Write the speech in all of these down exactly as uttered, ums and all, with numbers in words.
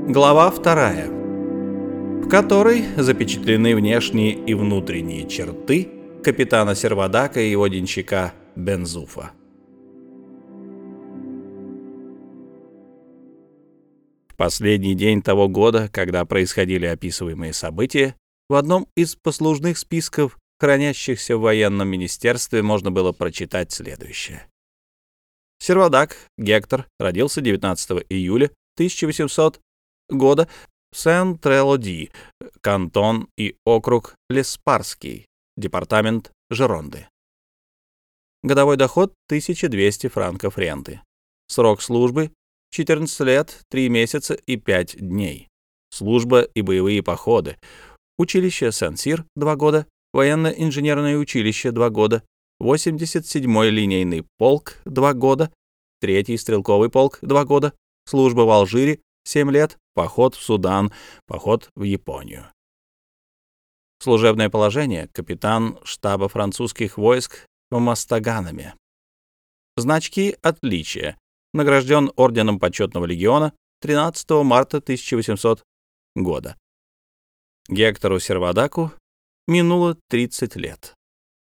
Глава вторая, в которой запечатлены внешние и внутренние черты капитана Сервадака и его денщика Бензуфа. В последний день того года, когда происходили описываемые события, в одном из послужных списков, хранящихся в военном министерстве, можно было прочитать следующее. Сервадак Гектор родился девятнадцатого июля тысяча восьмисотого года в Сен-Трелоди, кантон и округ Леспарский, департамент Жеронды. Годовой доход — тысяча двести франков ренты. Срок службы — четырнадцать лет, три месяца и пять дней. Служба и боевые походы. Училище Сен-Сир — два года. Военно-инженерное училище — два года. восемьдесят седьмой линейный полк — два года. Третий стрелковый полк — два года. Служба в Алжире — семь лет. Поход в Судан. Поход в Японию. Служебное положение. Капитан штаба французских войск в Мостаганаме. Значки отличия. Награжден орденом почетного легиона тринадцатого марта тысяча восьмисотого года. Гектору Сервадаку минуло тридцать лет.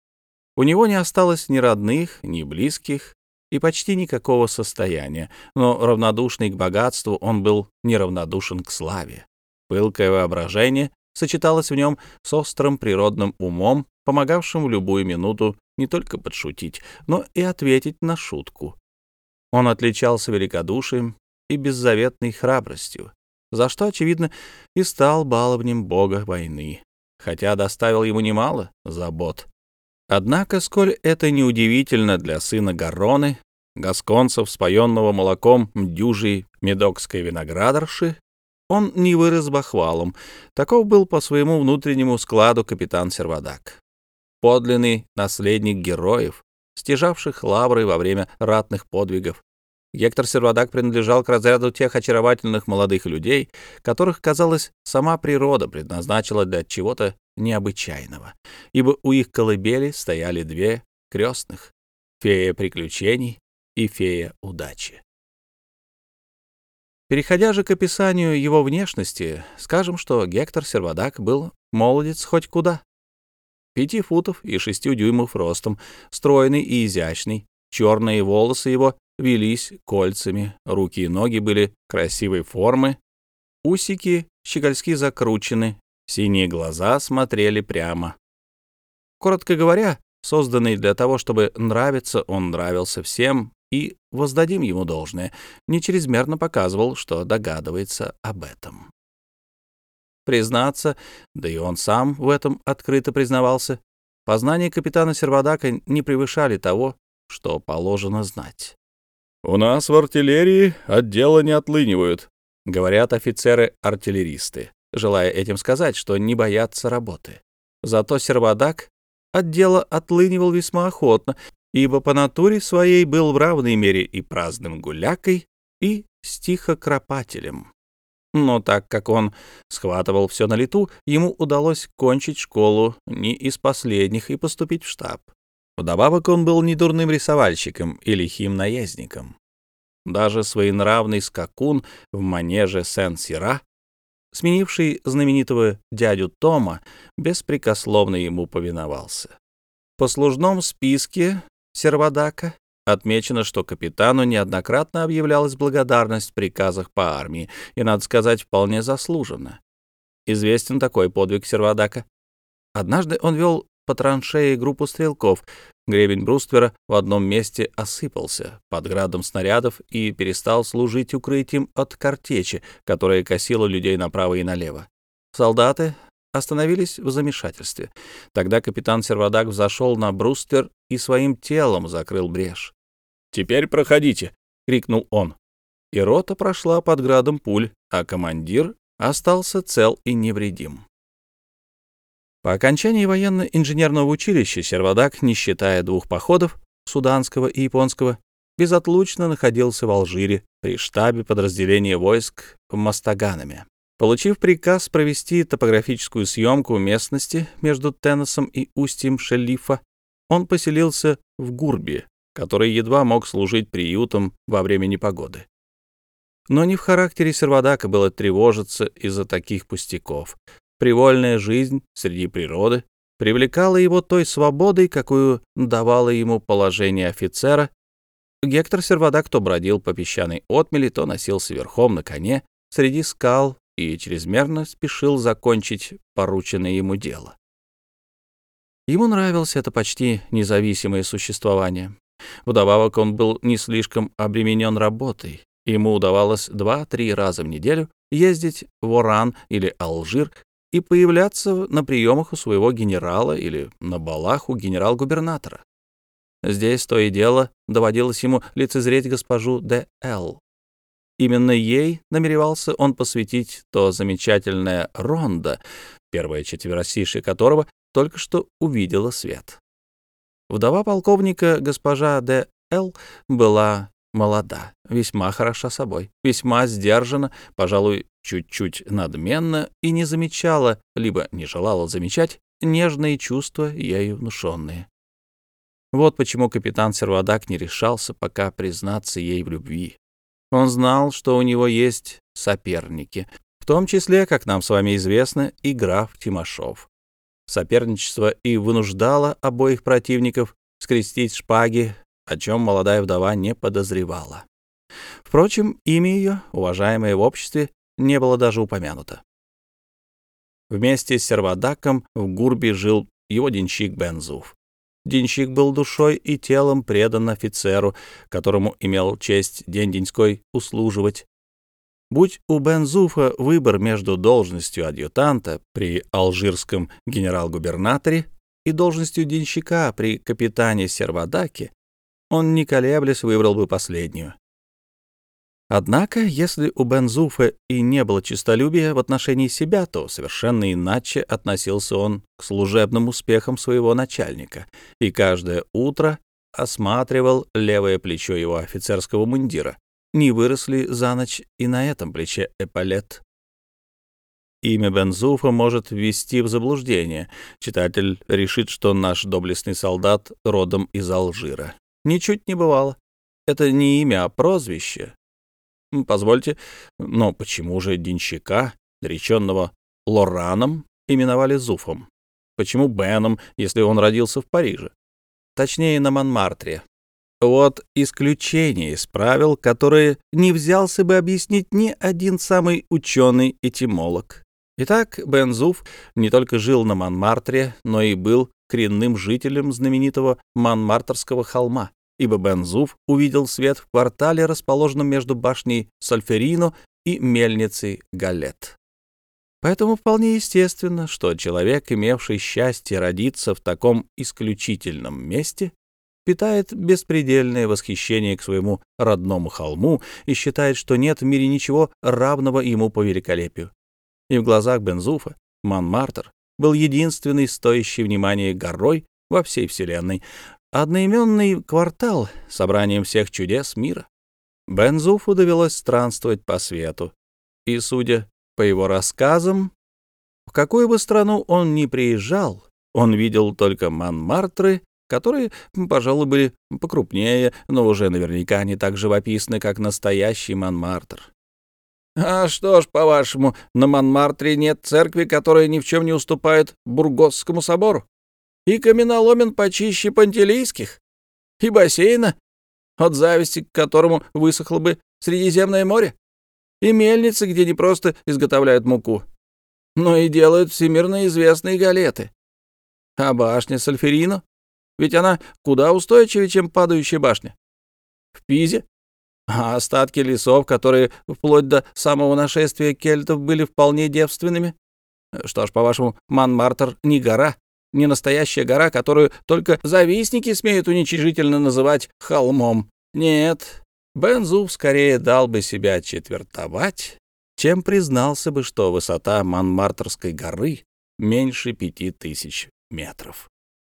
У него не осталось ни родных, ни близких и почти никакого состояния, но равнодушный к богатству, он был неравнодушен к славе. Пылкое воображение сочеталось в нем с острым природным умом, помогавшим в любую минуту не только подшутить, но и ответить на шутку. Он отличался великодушием и беззаветной храбростью, за что, очевидно, и стал баловнем бога войны, хотя доставил ему немало забот. Однако, сколь это неудивительно для сына Гарроны, гасконцев, споенного молоком дюжей медокской виноградарши, он не вырос бахвалом. Таков был по своему внутреннему складу капитан Сервадак. Подлинный наследник героев, стяжавших лавры во время ратных подвигов. Гектор Сервадак принадлежал к разряду тех очаровательных молодых людей, которых, казалось, сама природа предназначила для чего-то необычайного, ибо у их колыбели стояли две крестных — фея приключений и фея удачи. Переходя же к описанию его внешности, скажем, что Гектор Сервадак был молодец хоть куда. Пяти футов и шестью дюймов ростом, стройный и изящный, черные волосы его велись кольцами, руки и ноги были красивой формы, усики щегольски закручены, синие глаза смотрели прямо. Коротко говоря, созданный для того, чтобы нравиться, он нравился всем, и, воздадим ему должное, не чрезмерно показывал, что догадывается об этом. Признаться, да и он сам в этом открыто признавался, познания капитана Сервадака не превышали того, что положено знать. «У нас в артиллерии от дела не отлынивают», — говорят офицеры-артиллеристы, желая этим сказать, что не боятся работы. Зато Сервадак от дела отлынивал весьма охотно, ибо по натуре своей был в равной мере и праздным гулякой, и стихокропателем. Но так как он схватывал все на лету, ему удалось кончить школу не из последних и поступить в штаб. Вдобавок он был недурным рисовальщиком и лихим наездником. Даже своенравный скакун в манеже Сен-Сира, сменивший знаменитого дядю Тома, беспрекословно ему повиновался. В послужном списке Сервадака отмечено, что капитану неоднократно объявлялась благодарность в приказах по армии, и, надо сказать, вполне заслуженно. Известен такой подвиг Сервадака. Однажды он вел по траншеи группу стрелков. Гребень бруствера в одном месте осыпался под градом снарядов и перестал служить укрытием от картечи, которая косила людей направо и налево. Солдаты остановились в замешательстве. Тогда капитан Сервадак взошел на бруствер и своим телом закрыл брешь. «Теперь проходите!» — крикнул он. И рота прошла под градом пуль, а командир остался цел и невредим. По окончании военно-инженерного училища Сервадак, не считая двух походов, суданского и японского, безотлучно находился в Алжире при штабе подразделения войск в Мостаганаме. Получив приказ провести топографическую съемку местности между Теннесом и устьем Шелифа, он поселился в Гурбе, который едва мог служить приютом во время непогоды. Но не в характере Сервадака было тревожиться из-за таких пустяков. Привольная жизнь среди природы привлекала его той свободой, какую давало ему положение офицера. Гектор Сервадак то бродил по песчаной отмели, то носился верхом на коне среди скал и чрезмерно спешил закончить порученное ему дело. Ему нравилось это почти независимое существование. Вдобавок он был не слишком обременен работой. Ему удавалось два-три раза в неделю ездить в Оран или Алжир и появляться на приемах у своего генерала или на балах у генерал-губернатора. Здесь то и дело доводилось ему лицезреть госпожу де Л. Именно ей намеревался он посвятить то замечательное рондо, первое четверостишье которого только что увидела свет. Вдова полковника, госпожа де Л, была молода, весьма хороша собой, весьма сдержана, пожалуй, чуть-чуть надменна и не замечала, либо не желала замечать, нежные чувства, ею внушенные. Вот почему капитан Сервадак не решался пока признаться ей в любви. Он знал, что у него есть соперники, в том числе, как нам с вами известно, и граф Тимошов. Соперничество и вынуждало обоих противников скрестить шпаги, о чем молодая вдова не подозревала. Впрочем, имя ее, уважаемое в обществе, не было даже упомянуто. Вместе с Сервадаком в Гурби жил его денщик Бен-Зуф. Денщик был душой и телом предан офицеру, которому имел честь день-деньской услуживать. Будь у Бен-Зуфа выбор между должностью адъютанта при алжирском генерал-губернаторе и должностью денщика при капитане Сервадаке, он, не колеблясь, выбрал бы последнюю. Однако, если у Бен-Зуфа и не было честолюбия в отношении себя, то совершенно иначе относился он к служебным успехам своего начальника и каждое утро осматривал левое плечо его офицерского мундира, не выросли за ночь и на этом плече эполет. Имя Бен-Зуфа может ввести в заблуждение. Читатель решит, что наш доблестный солдат родом из Алжира. Ничуть не бывало. Это не имя, а прозвище. Позвольте, но почему же денщика, нареченного Лораном, именовали Зуфом? Почему Беном, если он родился в Париже? Точнее, на Монмартре. Вот исключение из правил, которые не взялся бы объяснить ни один самый ученый-этимолог. Итак, Бен-Зуф не только жил на Монмартре, но и был коренным жителем знаменитого Монмартрского холма, ибо Бен-Зуф увидел свет в квартале, расположенном между башней Сольферино и мельницей Галет. Поэтому вполне естественно, что человек, имевший счастье родиться в таком исключительном месте, питает беспредельное восхищение к своему родному холму и считает, что нет в мире ничего равного ему по великолепию. И в глазах Бен-Зуфа Монмартр был единственной стоящей внимания горой во всей вселенной, одноименный квартал — собранием всех чудес мира. Бен-Зуфу довелось странствовать по свету, и, судя по его рассказам, в какую бы страну он ни приезжал, он видел только Монмартры, которые, пожалуй, были покрупнее, но уже наверняка не так живописны, как настоящий Монмартр. «А что ж, по-вашему, на Монмартре нет церкви, которая ни в чем не уступает Бургосскому собору? И каменоломен почище Пантелейских? И бассейна, от зависти к которому высохло бы Средиземное море? И мельницы, где не просто изготовляют муку, но и делают всемирно известные галеты? А башня Сольферино? Ведь она куда устойчивее, чем падающая башня. В Пизе? А остатки лесов, которые вплоть до самого нашествия кельтов были вполне девственными? Что ж, по-вашему, Монмартр не гора, не настоящая гора, которую только завистники смеют уничижительно называть холмом? Нет, Бен-Зуф скорее дал бы себя четвертовать, чем признался бы, что высота Монмартрской горы меньше пяти тысяч метров.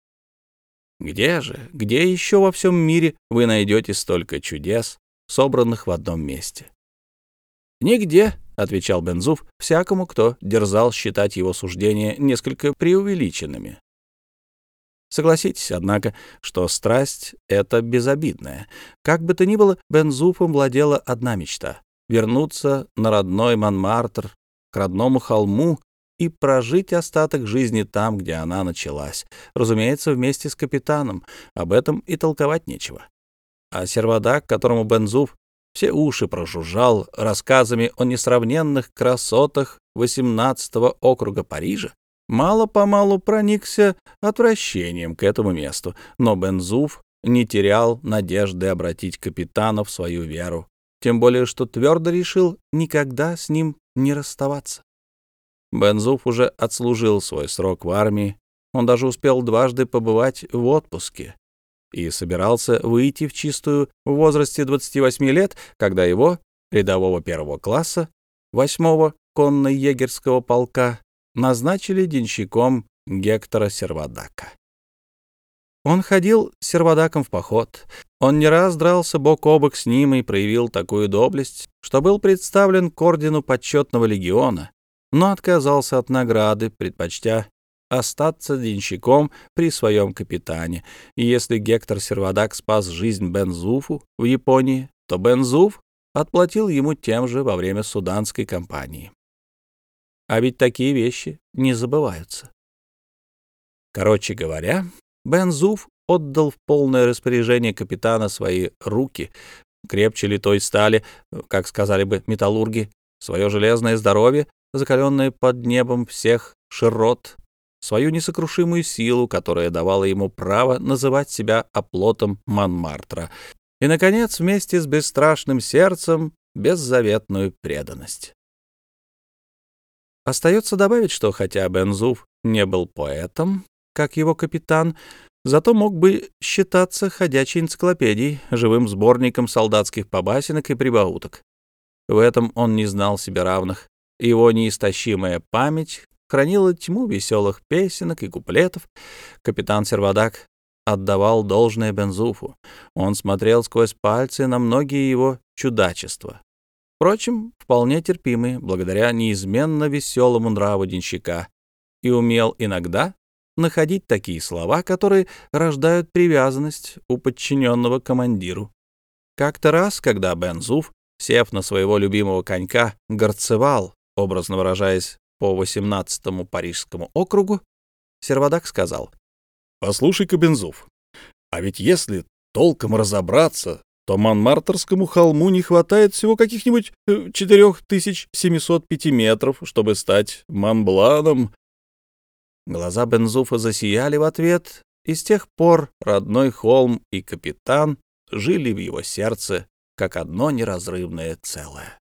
Где же, где еще во всем мире вы найдете столько чудес, собранных в одном месте? «Нигде», — отвечал Бен-Зуф всякому, кто дерзал считать его суждения несколько преувеличенными. Согласитесь, однако, что страсть — это безобидная. Как бы то ни было, Бен-Зуфом владела одна мечта вернуться на родной Монмартр, к родному холму, и прожить остаток жизни там, где она началась. Разумеется, вместе с капитаном. Об этом и толковать нечего. А Сервадак, которому Бен-Зуф все уши прожужжал рассказами о несравненных красотах восемнадцатого округа Парижа, мало-помалу проникся отвращением к этому месту, но Бен-Зуф не терял надежды обратить капитана в свою веру, тем более что твердо решил никогда с ним не расставаться. Бен-Зуф уже отслужил свой срок в армии, он даже успел дважды побывать в отпуске и собирался выйти в чистую в возрасте двадцати восьми лет, когда его, рядового первого класса, восьмого конно-егерского полка, назначили денщиком Гектора Сервадака. Он ходил с Сервадаком в поход. Он не раз дрался бок о бок с ним и проявил такую доблесть, что был представлен к ордену почетного легиона, но отказался от награды, предпочтя остаться денщиком при своем капитане. И если Гектор Сервадак спас жизнь Бен-Зуфу в Японии, то Бен-Зуф отплатил ему тем же во время суданской кампании. А ведь такие вещи не забываются. Короче говоря, Бен-Зуф отдал в полное распоряжение капитана свои руки, крепче литой стали, как сказали бы металлурги, свое железное здоровье, закаленное под небом всех широт, свою несокрушимую силу, которая давала ему право называть себя оплотом Монмартра, и, наконец, вместе с бесстрашным сердцем, беззаветную преданность. Остается добавить, что хотя Бен-Зуф не был поэтом, как его капитан, зато мог бы считаться ходячей энциклопедией, живым сборником солдатских побасенок и прибауток. В этом он не знал себе равных. Его неистощимая память хранила тьму веселых песенок и куплетов. Капитан Сервадак отдавал должное Бен-Зуфу. Он смотрел сквозь пальцы на многие его чудачества. Впрочем, вполне терпимые, благодаря неизменно веселому нраву денщика, и умел иногда находить такие слова, которые рождают привязанность у подчиненного командиру. Как-то раз, когда Бен-Зуф, сев на своего любимого конька, горцевал, образно выражаясь, по восемнадцатому парижскому округу, Сервадак сказал: «Послушай-ка, Бен-Зуф, а ведь если толком разобраться, то Монмартрскому холму не хватает всего каких-нибудь четыре тысячи семьсот пять метров, чтобы стать Монбланом». Глаза Бен-Зуфа засияли в ответ, и с тех пор родной холм и капитан жили в его сердце как одно неразрывное целое.